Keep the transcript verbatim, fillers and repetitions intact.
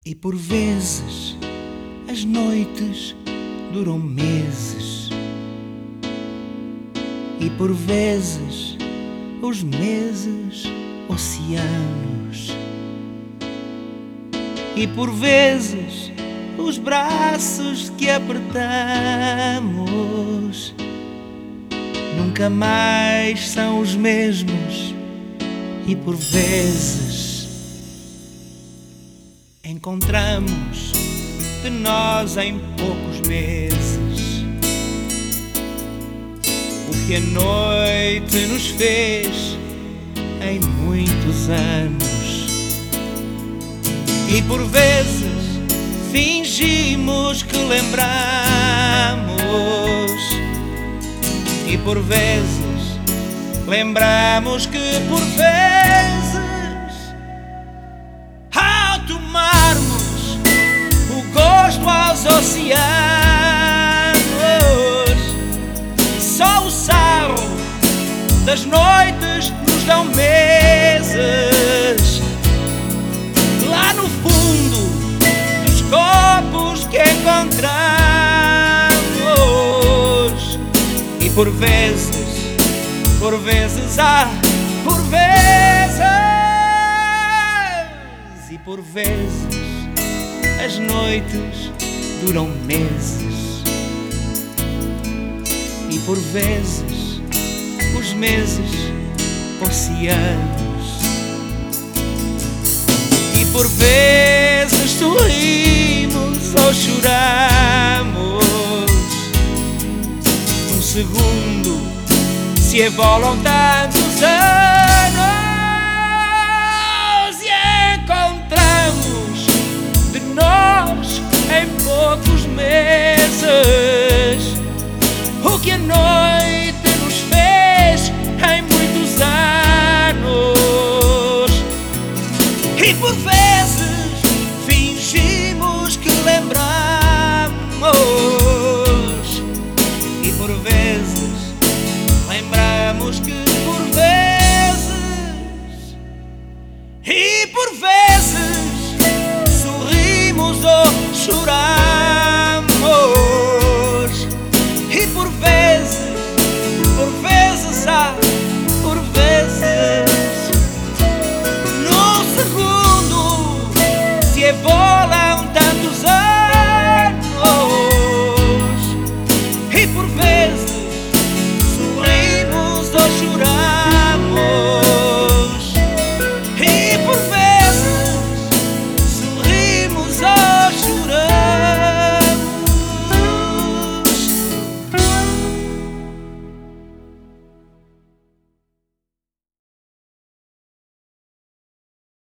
E por vezes as noites duram meses, e por vezes os meses oceanos, e por vezes os braços que apertamos nunca mais são os mesmos. E por vezes encontramos de nós em poucos meses o que a noite nos fez em muitos anos. E por vezes fingimos que lembramos, e por vezes lembramos que por vezes, ao tomarmos o gosto aos oceanos, só o sarro das noites nos dão meses, lá no fundo dos copos que encontramos. E por vezes, por vezes há, por vezes, e por vezes as noites duram meses, e por vezes os meses oceanos, e por vezes sorrimos ou choramos. Um segundo se evolam tantos anos e encontramos de nós em poucos meses o que a noite nos fez em muitos anos. E por vezes fingimos que lembramos, e por vezes lembramos que por vezes, e por vezes sorrimos ou choramos, e por vezes, por vezes há, por vezes, num segundo se evoca